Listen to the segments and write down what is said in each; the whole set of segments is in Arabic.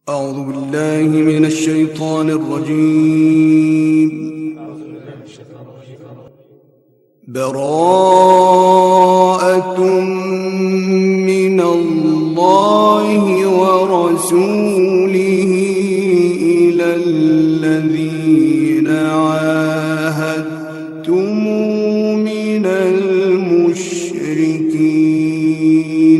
أعوذ بالله من الشيطان الرجيم. براءة من الله ورسوله إلى الذين عاهدتم من المشركين.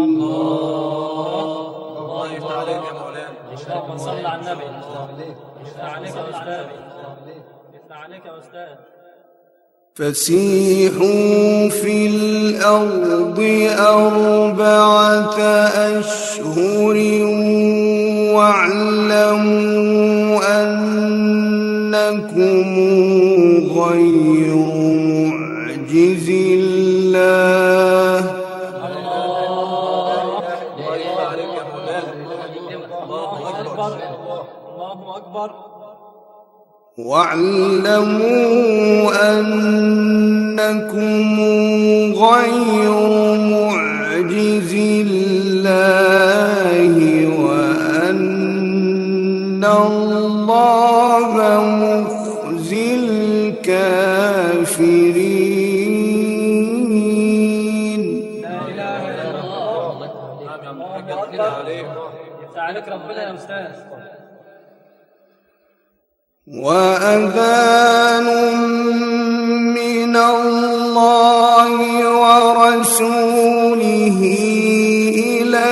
الله يفتح عليك يا مولانا. اللهم صل على النبي. يفتح عليك يا أستاذ. يفتح عليك يا أستاذ. فسيحوا في الأرض 4 أشهر واعلموا أنكم غير معجز الله. الله يفتح عليك يا مولانا. الله أكبر. الله أكبر. واعلموا أنكم غير معجز الله وأن الله مخزي الكافرين. لا إله إلا الله. نعم يا محمد. يفتح عليك. يفتح عليك ربنا يا أستاذ. وأذان من الله ورسوله إلى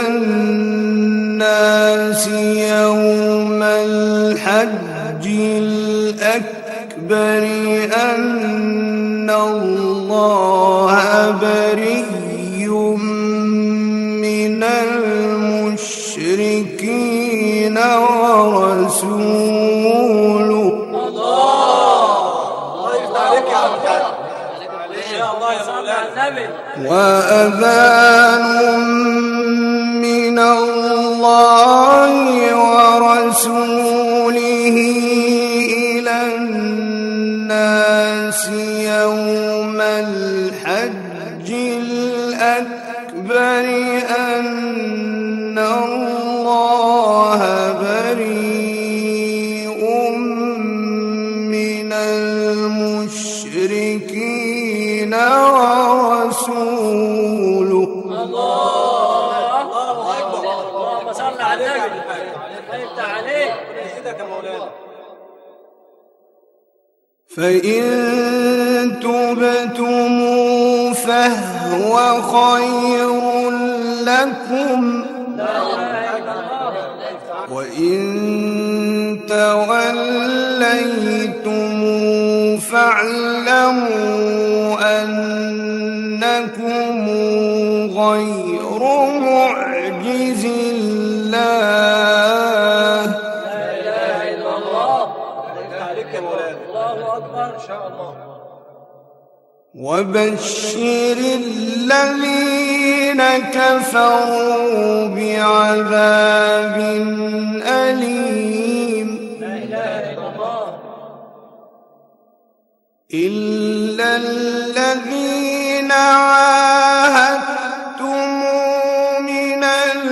الناس يوم الحج الأكبر أن الله بريء من المشركين ورسوله. وأذان من الله ورسوله إلى الناس يوم الحج الأكبر أن الله بريء من المشركين ورسوله. الله أكبر. اللهم صل على النبي. يفتح عليك. يزيدك يا مولانا. فإن تبتم فهو خير لكم وإن توليتم فاعلموا أنكم غير معجز الله. لا إله إلا الله. يفتح عليك يا مولانا. الله أكبر. إن شاء الله. وبشر الذين كفروا بعذاب أليم. لا إله إلا الله. إلا الذين عاهدتم من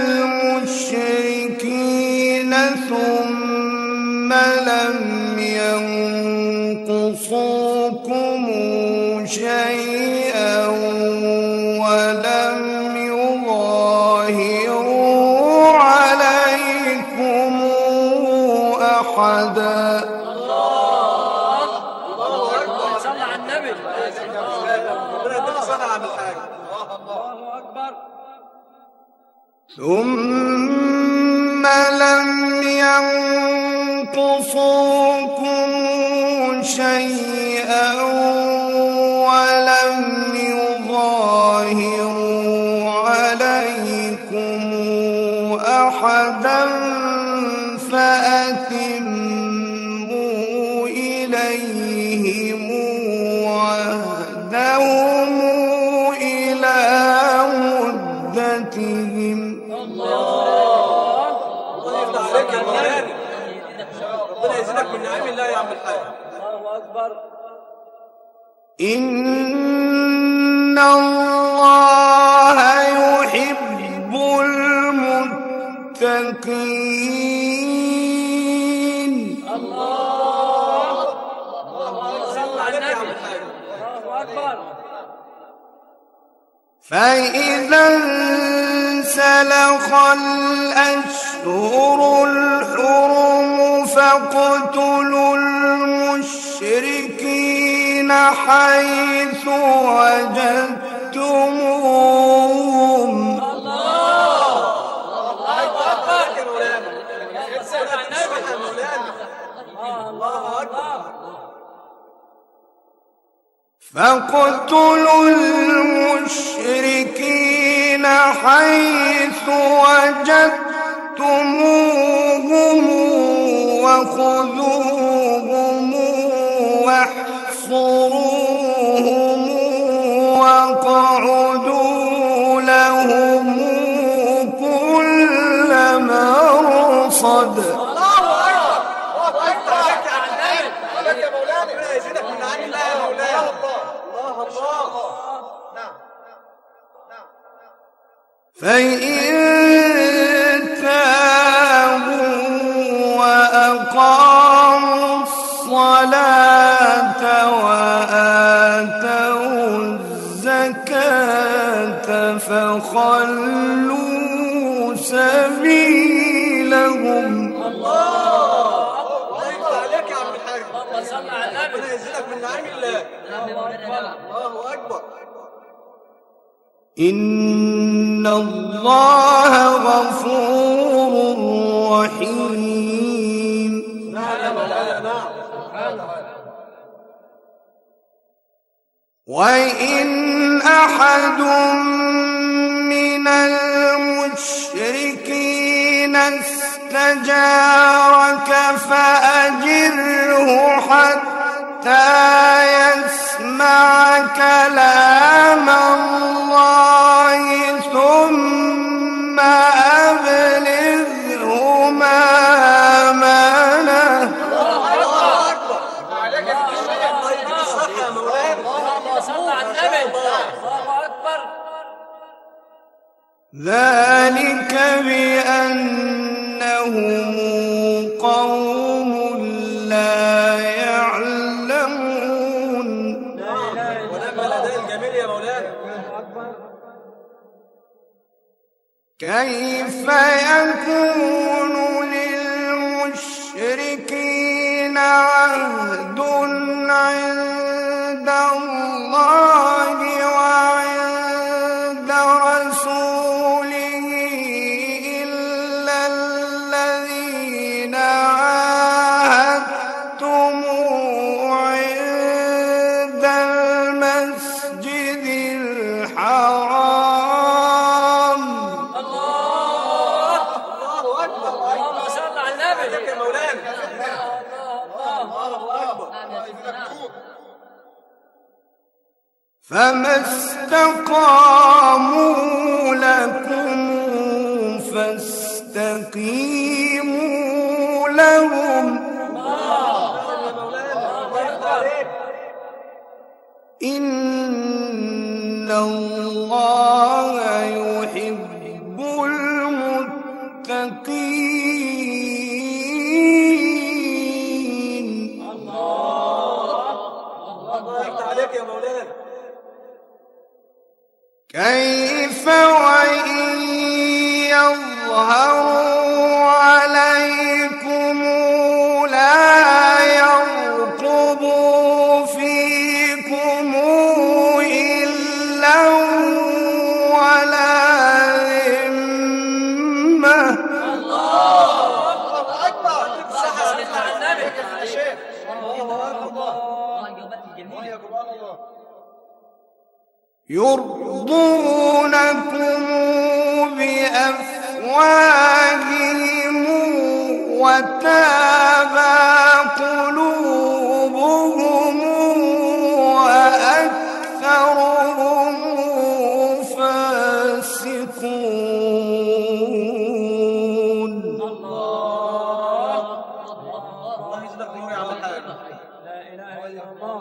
المشركين ثم لم ينقصوكم شيئا ولم يظاهروا عليكم أحدا. صلى على النبي. ربنا يديك صلاة على الحاج. الله أكبر. ثم لم ينقصوكم شيئا ولم يظاهروا عليكم أحدا فأتموا إليهم عهدهم إلى مدتهم. الله يفتح عليك يا مولانا. ربنا يزيدك من نعيم الله يا عم الحاج. الله أكبر. إن الله يحب المتقين المتقين. الله صل على النبي. الله أكبر. فإذا انسلخ الأشهر الحرم فاقتلوا المشركين حيث وجدتموهم. فاقتلوا المشركين حيث وجدتموهم وخذوهم واحصروهم واقعدوا لهم كل مرصد. فإن تابوا وأقاموا الصلاة وآتوا الزكاة فخلوا سبيلهم. الله يفتح عليك يا عم الحاج. الله صل على النبي. ربنا يزيدك من نعيم الله. الله أكبر. إن الله غفور رحيم. نعم. وإن أحد من المشركين استجارك فأجره حتى يسمع كلام الله ثم أبلغه مأمنه. الله أكبر. عليك الصحة يا مولانا. الله صل على النبي. الله أكبر. ذلك بأنهم قوم لا يعلمون. ولما الأداء الجميل يا مولانا. كيف يكون للمشركين عهد عند الله وعند رسوله إلا الذين عاهدتم عند المسجد الحرام. الله أكبر. الله صل على النبي يا مولانا. الله أكبر. فما استقاموا لكم فاستقيموا لهم. إن الله يحب المتقين. الله يفتح عليك يا مولانا. كيف وإن يظهروا عليكم لا يرقبوا فيكم إلا ولا ذمة. الله أكبر. صح على النبي يا شيخ. الله أكبر. يرضونكم بأفواههم وتابى قلوبهم وأكثرهم فاسقون. الله يجزاك نور يا عم الحاج. لا إله إلا الله.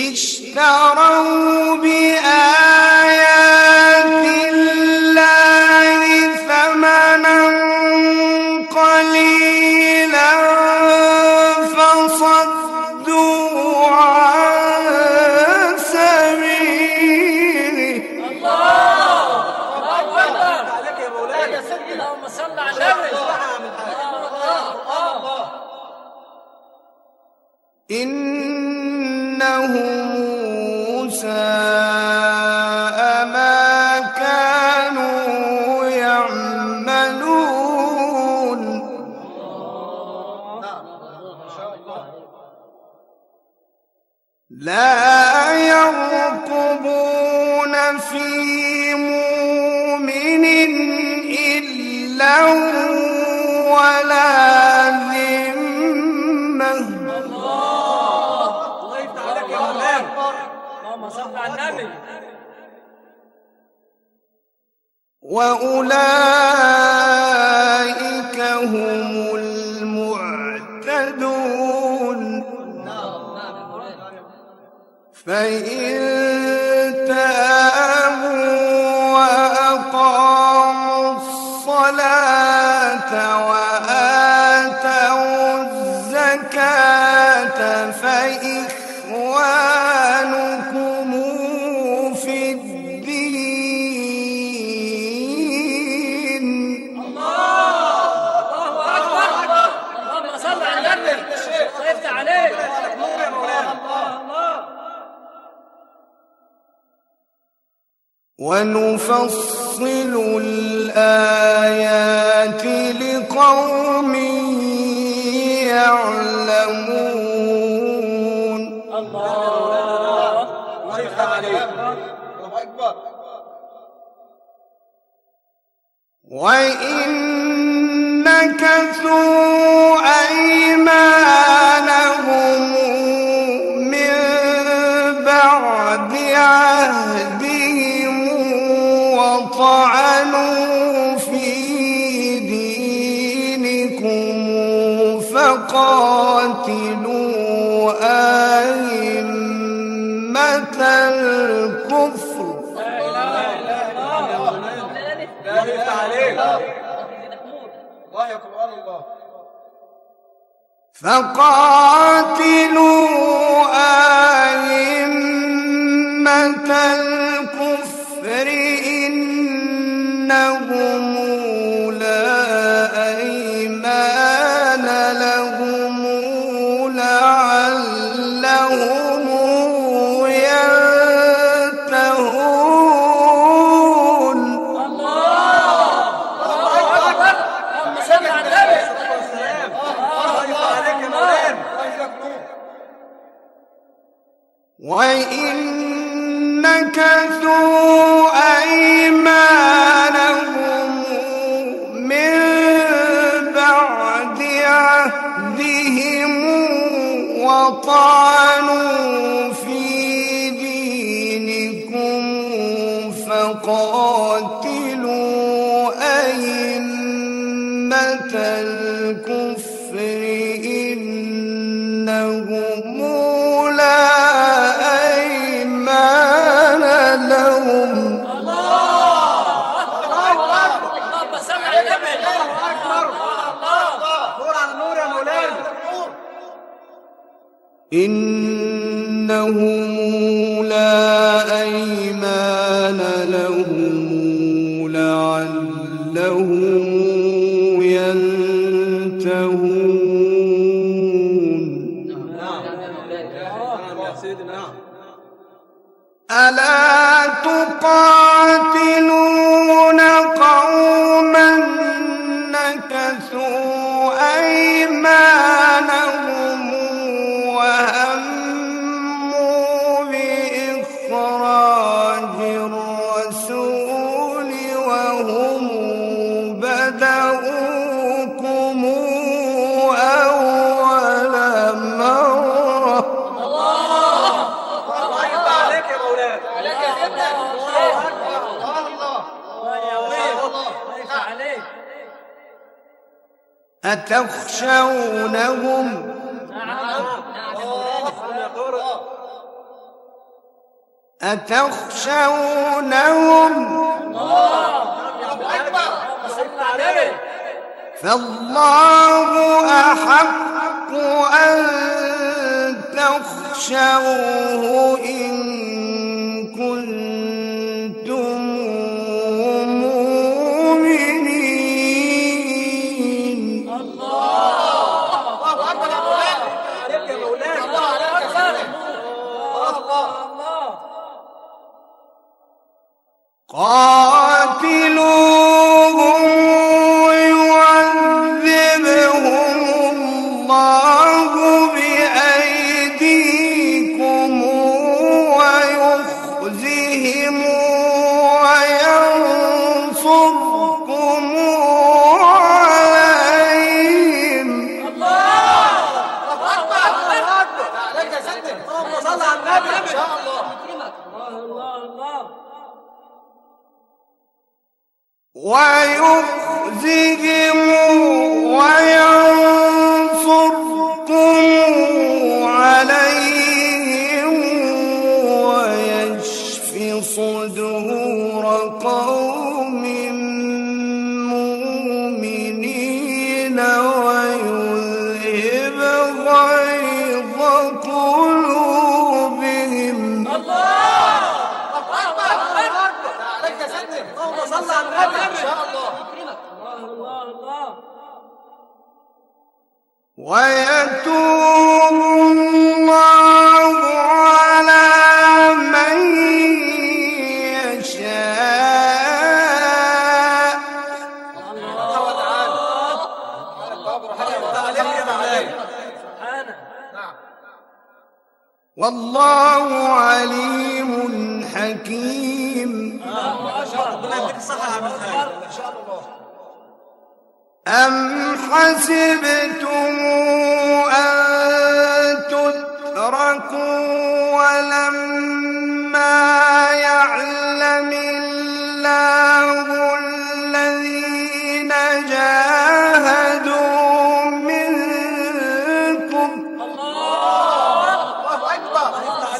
اشتروا بآيات الله يا سيدي. اللهم صل على النبي. الله. إنهم ساء ما كانوا يعملون. لا يرقبون في مؤمن إلا ولا ذمة. الله يفتح عليك يا مولانا. اللهم صل على النبي. وأولئك هم المعتدون. فإن تابوا وأقاموا الصلاة وآتوا الزكاة فإخوانكم في الدين. الله أكبر. اللهم صل على النبي. الله يفتح عليك. نور يا مولانا. الله. ونفصل الآيات لقوم يعلمون. الله يفتح عليك. الله أكبر. وإن نكثوا أيمانهم من بعد عهدهم وطعنوا في دينكم فقاتلوا أئمة الكفر. الله يفتح عليك. الله يا قرآن الله. فقاتلوا أئمة الكفر إنهم لا أيمان لهم لعلهم ينتهون. وإن نكثوا أيمانهم من بعد عهدهم وطعنوا في دينكم فقاتلوا أئمة الكفر إنهم لا أيمان لهم. إنهم لا أيمان لهم لعلهم ينتهون. ألا تقاتلون قوما نكثوا أيمانهم وهموا بإخراج الرسول وهم بدؤوكم أول مرة. الله يفتح عليك يا مولانا. عليك يا سيدنا. الله يفتح عليك. أتخشونهم فالله أحق أن تخشوه إن كنتم مؤمنين. ويخزهم وينصركم عليهم ويشف صدور قوم مؤمنين ويذهب غيظ قلوبهم. صلى على النبي ان شاء الله. الله ويتوب الله على من يشاء. والله عليم حكيم. أم حسبتم أن تتركوا ولما يعلم الله الذين جاهدوا منكم. الله أكبر.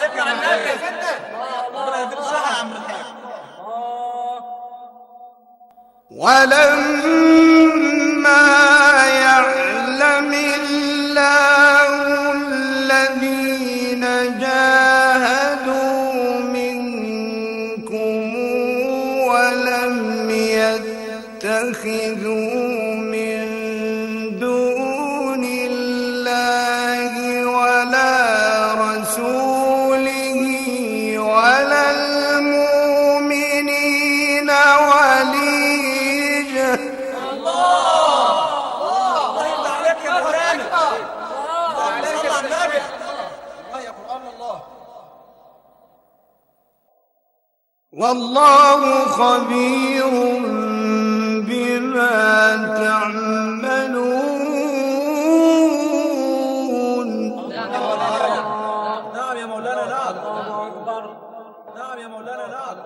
ولما يعلم الله الذين جاهدوا منكم ولم يتخذوا من دون الله ولا رسوله ولا المؤمنين وليجا. والله خبير بما تعملون. نعم يا مولانا. نعم. الله أكبر. نعم يا مولانا. نعم.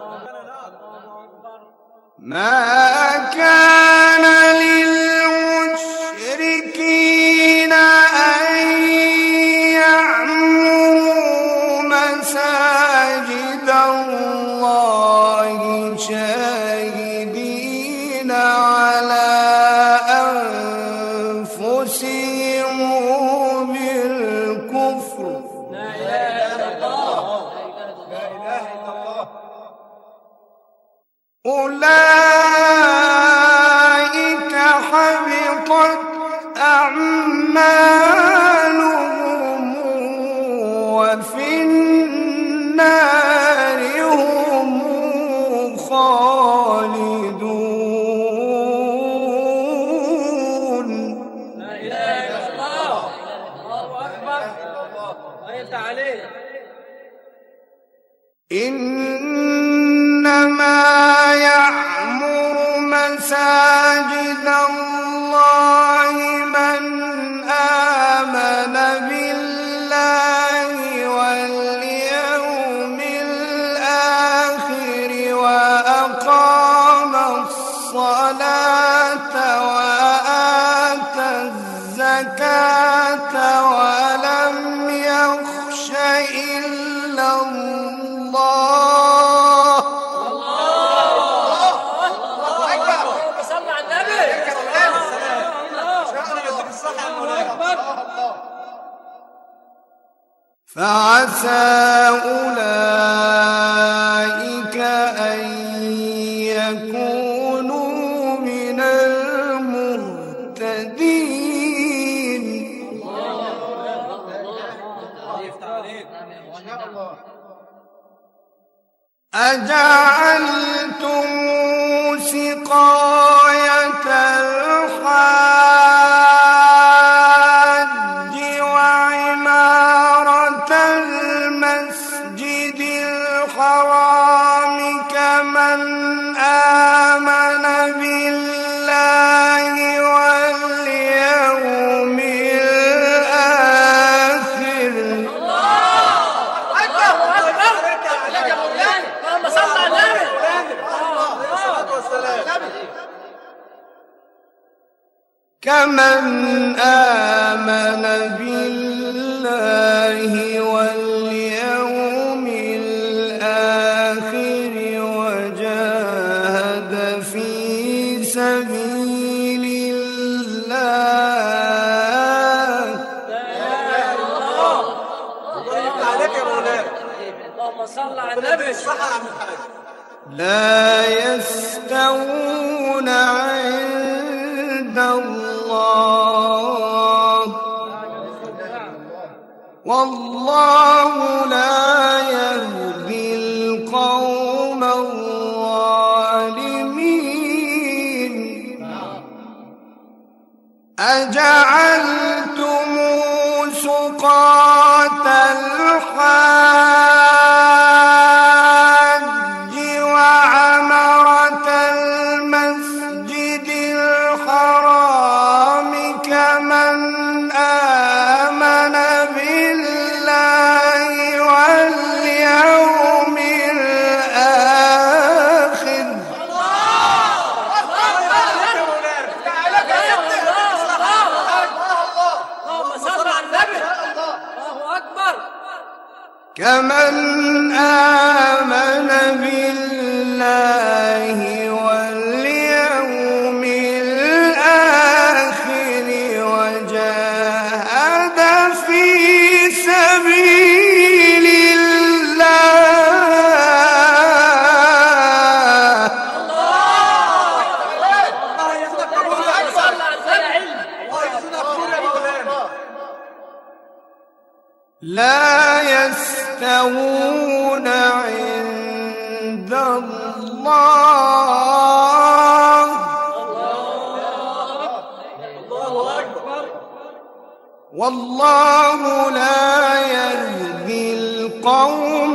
ما كان للمشركين أن يعمروا مساجد الله شاهدين على أنفسهم بالكفر. لا إله إلا الله. لا إله إلا الله. أولئك حبطت أعمالهم وفي النار هم خالدون. لا إله إلا الله. الله أكبر. الله يفتح عليك. إنما يعمر مساجد الله من آمن بالله واليوم الآخر وأقام الصلاة وآتى الزكاة ولم يخش إلا الله. صلى على النبي. فعسى أولئك أن يكونوا من المهتدين. أجعلتم سقاية الحاج وعمارة المسجد الحرام كمن آمن بالله واليوم الآخر. اللهم صل على النبي. كمن آمن بالله واليوم الآخر وجاهد في سبيل الله. الله يفتح عليك يا مولانا. اللهم صل على النبي. صح يا عم الحاج. لا يستوون عند الله والله لا يهدي القوم الظالمين. أجعلتم سقاة الحاج وعمرة المسجد الحرام كمن آمن بالله واليوم الآخر. كمن آمن بالله واليوم الآخر وجاهد في سبيل الله. لا يستوون عند الله والله لا يهدي القوم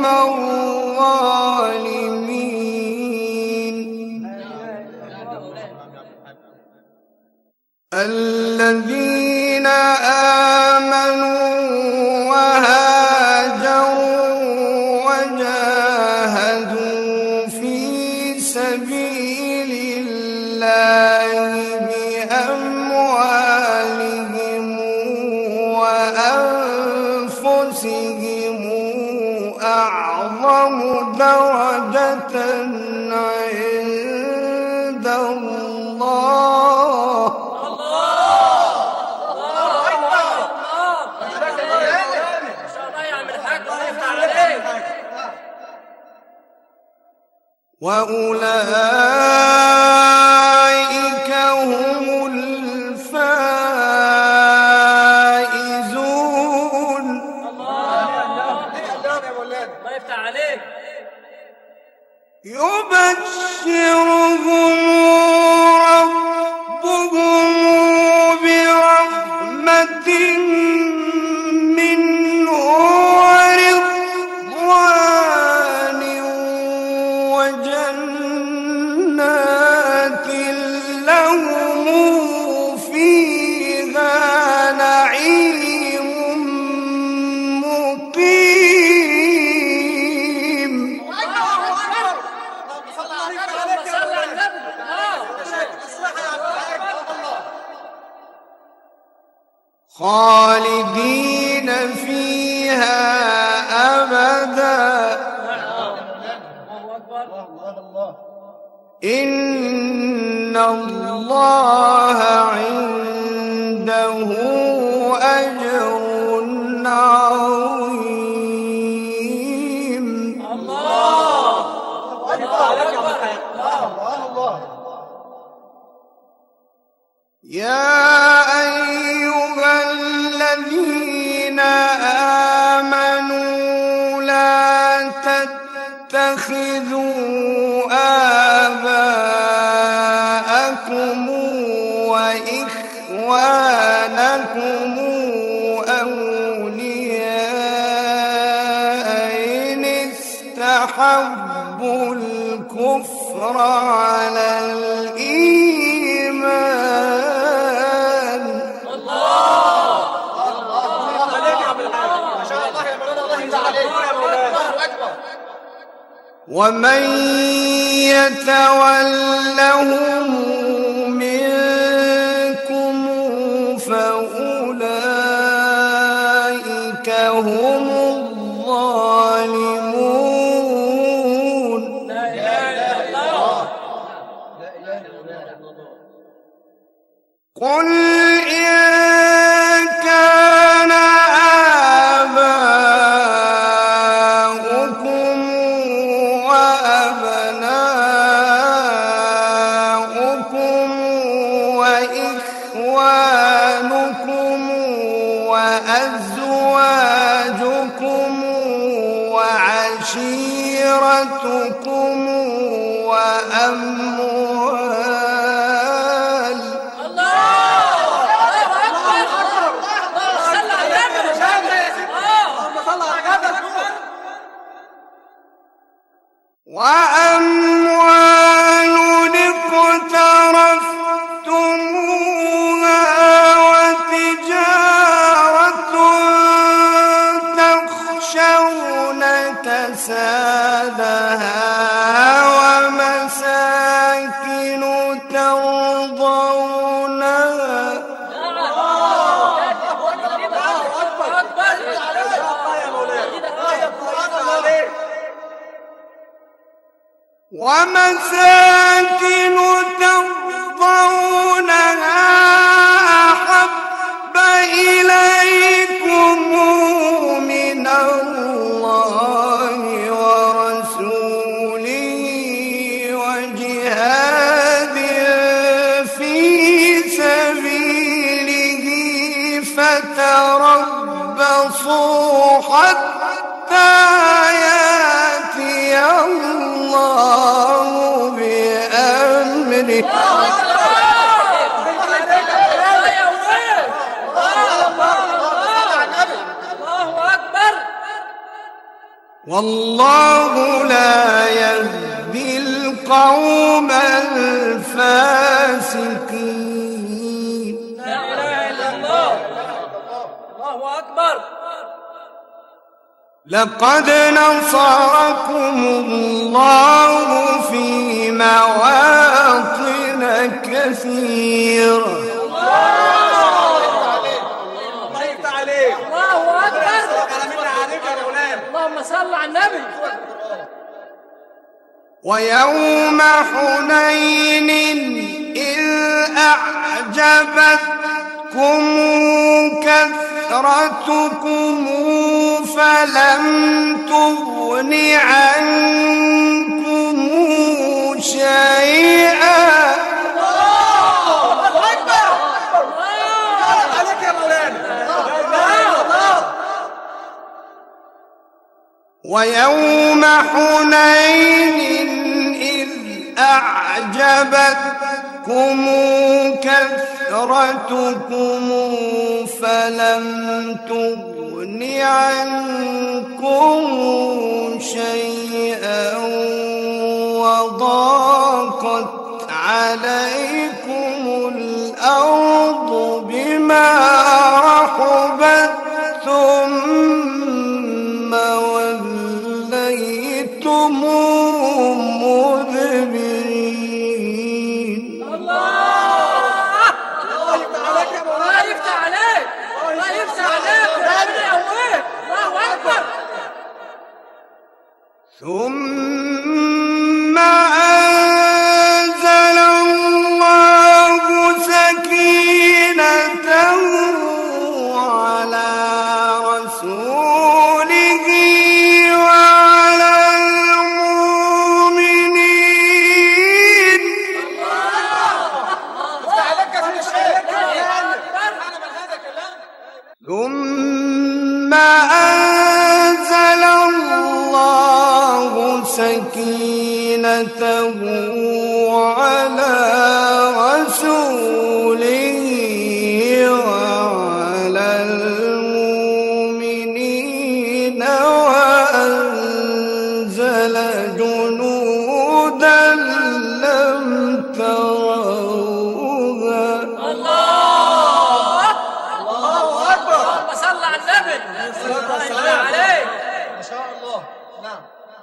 الظالمين. الذين آمنوا وهاجروا وجاهدوا في سبيل الله بأموالهم وأنفسهم أعظم درجة عند الله. وأولئك هم الفائزون. يبشرهم ربهم برحمة منه ورضوان وجنات لهم فيها نعيم مقيم. خالدين فيها أبدا إن الله عنده أجر عظيم. يا أيها الذين آمنوا لا تتخذوا آباءكم وإخوانكم أولياء إن استحبوا الكفر على الإيمان. ومن يتولهم منكم هم الظالمون. لا إله إلا الله. قل إن كان آباؤكم وأبناؤكم وإخوانكم وأزواجكم وعشيرتكم وأموال اقترفتموها وتجارة تخشون كسادها ومساكن ترضونها ترضونها أحب إليكم من الله ورسوله وجهاد في سبيله فتربصوا حتى يأتي الله بأمره والله لا يهدي القوم الفاسقين. لا إله إلا الله. الله أكبر. لقد نصركم الله في مواطن كثيرة الله يفتح عليك. الله أكبر. اللهم صل على النبي. ويوم حنين إذ أعجبتكم كثرتكم فلم تغن عنكم شيئا ويوم حنين إذ أعجبتكم كثرتكم فلم تغن عنكم شيئا وضاقت عليكم الأرض بما رحبت ثم وليتم مدبرين. الله يفتح عليك. الله يفتح عليك. ربنا يقويك. الله أكبر. ثم أنزل الله سكينته على رسوله وعلى المؤمنين ثم أنزل الله سكينته على رسوله وعلى المؤمنين وأنزل جنودا لم تروها. الله أكبر. اللهم صل على النبي. الله عليك. ما شاء الله. نعم.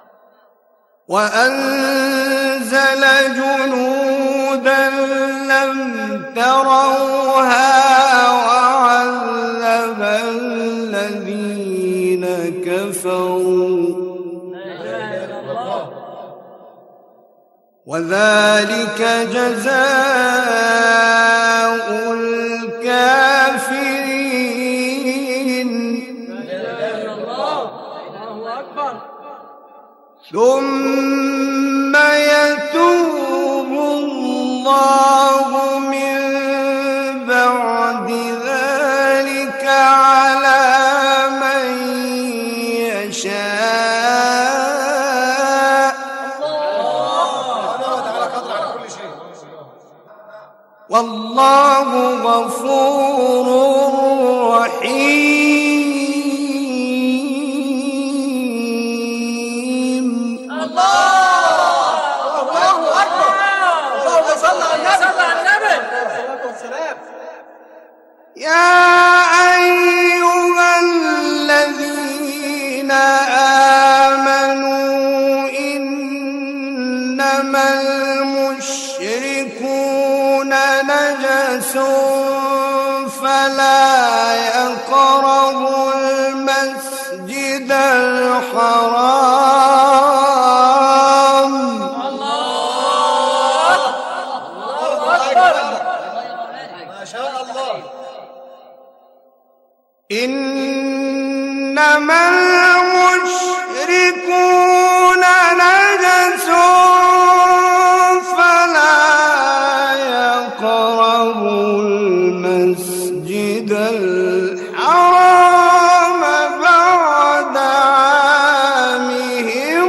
وأنزل جنودا لم تروها وعذب الذين وذلك جزاء الكافرين. الله أكبر. ثم يتوب الله من بعد ذلك على من يشاء، والله غفور رحيم. الله أكبر. اللهم صل على النبي. والسلام. يا أيها الذين آمنوا إنما المشركون نجس فلا يقربوا المسجد الحرام. الله أكبر. ما شاء الله. إنما المشركون نجس فلا يقربوا المسجد الحرام بعد عامهم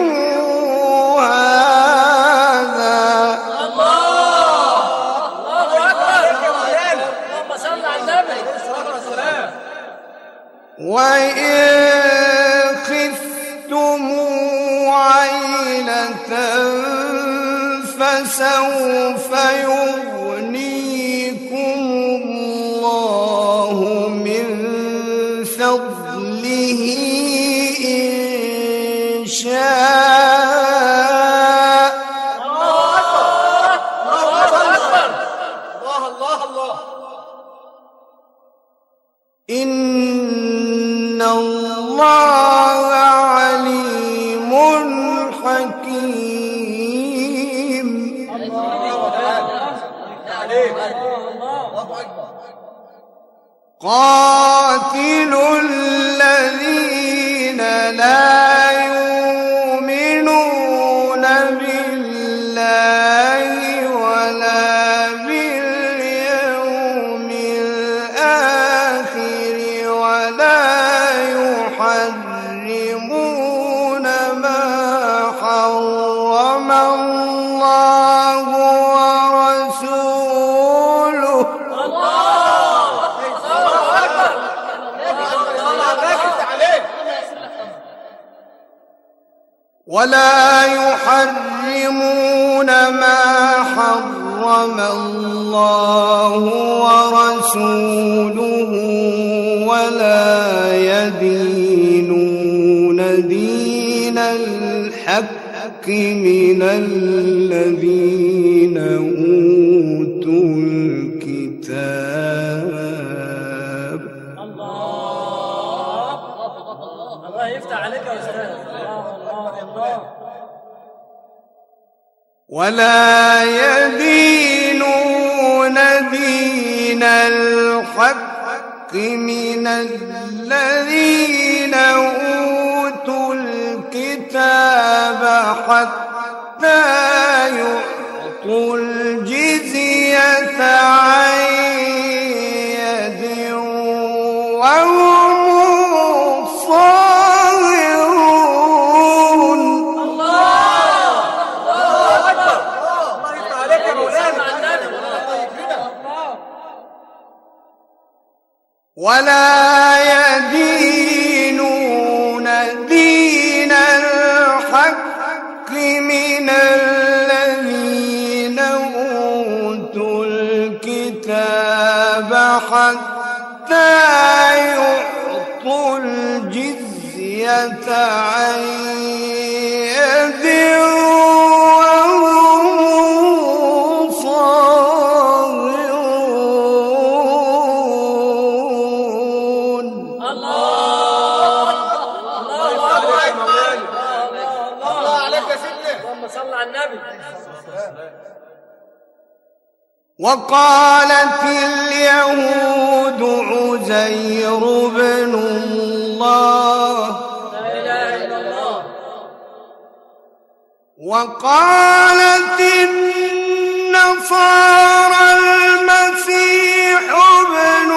هذا. الله أكبر. اللهم صل على النبي. والسلام. وإن خفتم عيلة فسوف يغنيكم الله من فضله إن شاء. الله أكبر. الله. إن الله عليم حكيم. قاتلوا الذين لا يؤمنون بالله ولا باليوم الآخر ولا يحرمون ما حرم الله ورسوله ولا يحرمون ما حرم الله ورسوله ولا يدينون دين الحق من الذين أوتوا الكتاب. الله يفتح عليك يا أستاذ. الله. ولا يدينون دين الحق من الذين أوتوا الكتاب حتى يعطوا الجزية عن يد وهم صاغرون. ولا يدينون دين الحق من الذين أوتوا الكتاب حتى يعطوا الجزية عن يد وهم صاغرون. الله عليك يا سيدنا. اللهم صل على النبي. وقالت اليهود عزير بن الله وقالت النصارى المسيح ابن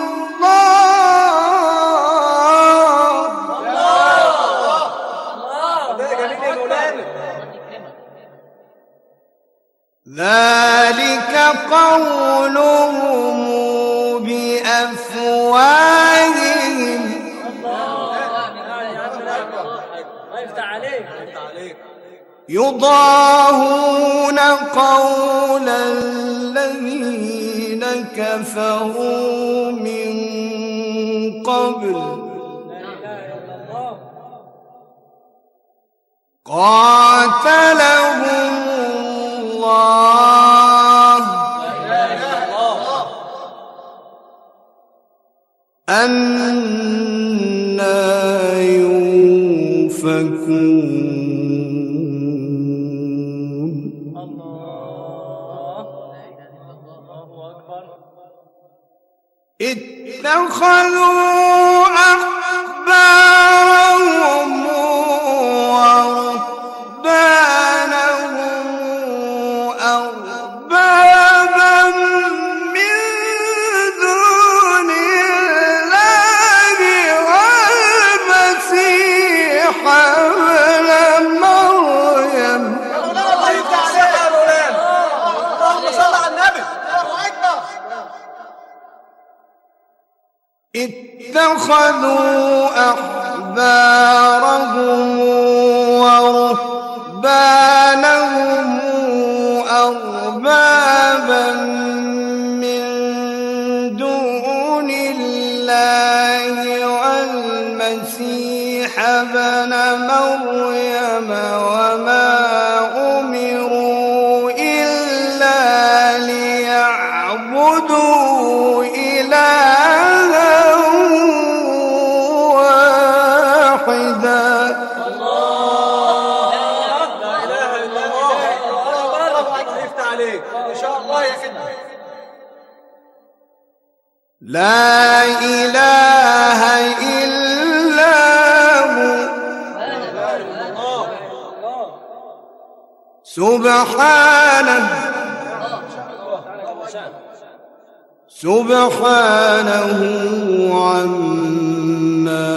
ذلك قولهم بأفواههم يضاهون قول الذين كفروا من قبل قاتلهم الله أنى يؤفكون اتخذوا أحبارهم ورهبانهم أربابا من دون الله والمسيح ابن مريم. الله يفتح عليك يا مولانا. اللهم صل على النبي. اتخذوا أحبارهم ورهبانهم أربابا من دون الله والمسيح ابن مريم وما أمروا إلا ليعبدوا إلها واحدا. لا إله إلا هو سبحانه عما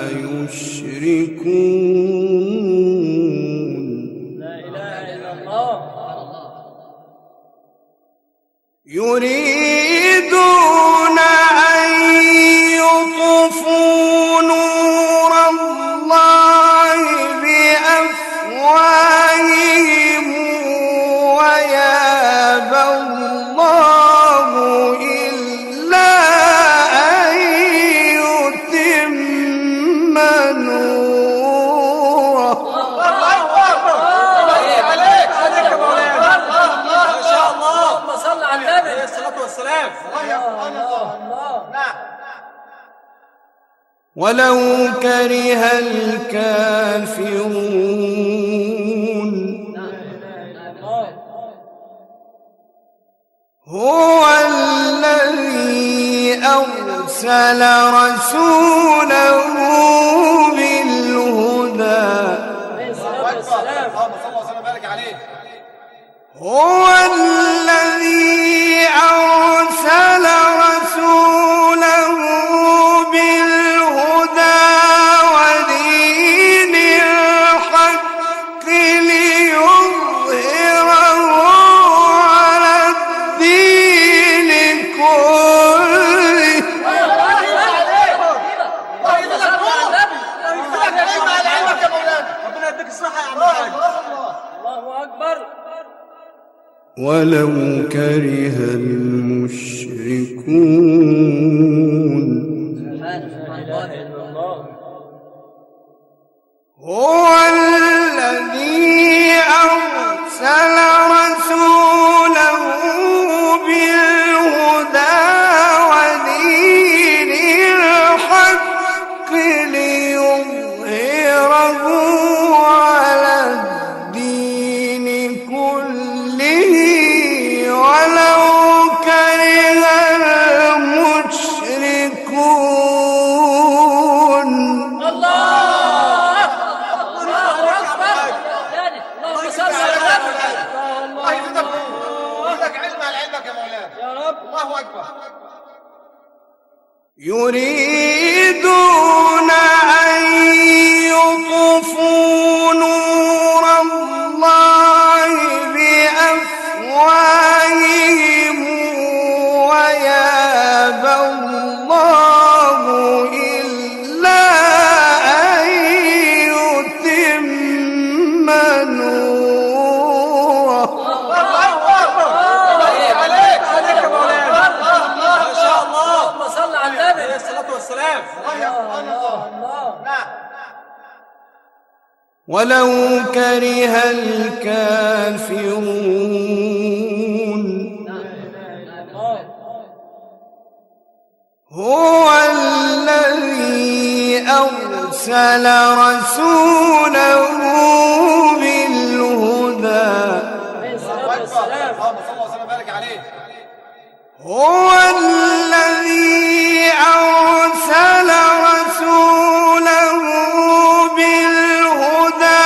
يشركون. لا إله إلا الله. يريدون أن يطفئوا نور الله بأفواههم ويابى الله إلا أن يتم نوره. ولو كره الكافرون. هو الذي أرسل رسوله بالهدى. هو الذي أرسل رسوله بالهدى ودين الحق ليظهره على الدين كله. ربنا يديك الصحة يا عم الحاج. الله أكبر. ولو كره المشركون. هو الذي أرسل رسوله بالهدى ودين الحق ليظهره على الدين كله ولو يريدون أن يطفوا نور الله بأفواههم ويابى الله إلا أن يتم نوره. عليك يا مولانا، ما شاء الله. اللهم صل على النبي عليه الصلاة والسلام. ولو كره الكافرون هو الذي أرسل رسوله بالهدى هو الذي أرسل رسوله بالهدى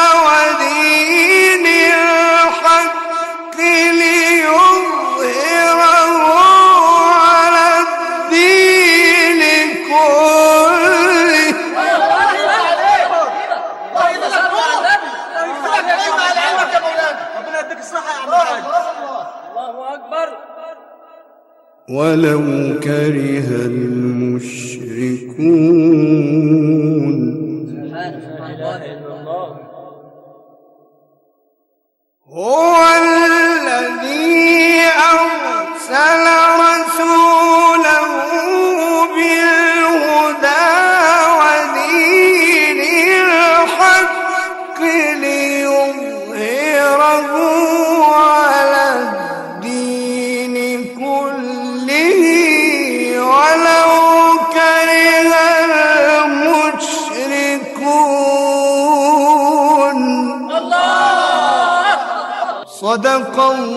ودين الحق ليظهره على الدين كله. ربنا يديك الصحة يا عم الحاج. الله أكبر. ولو كره المشركون هو الذي أرسل رسوله بالهدى ودين الحق ليظهره على الدين كله ولو كره المشركون. صدق الله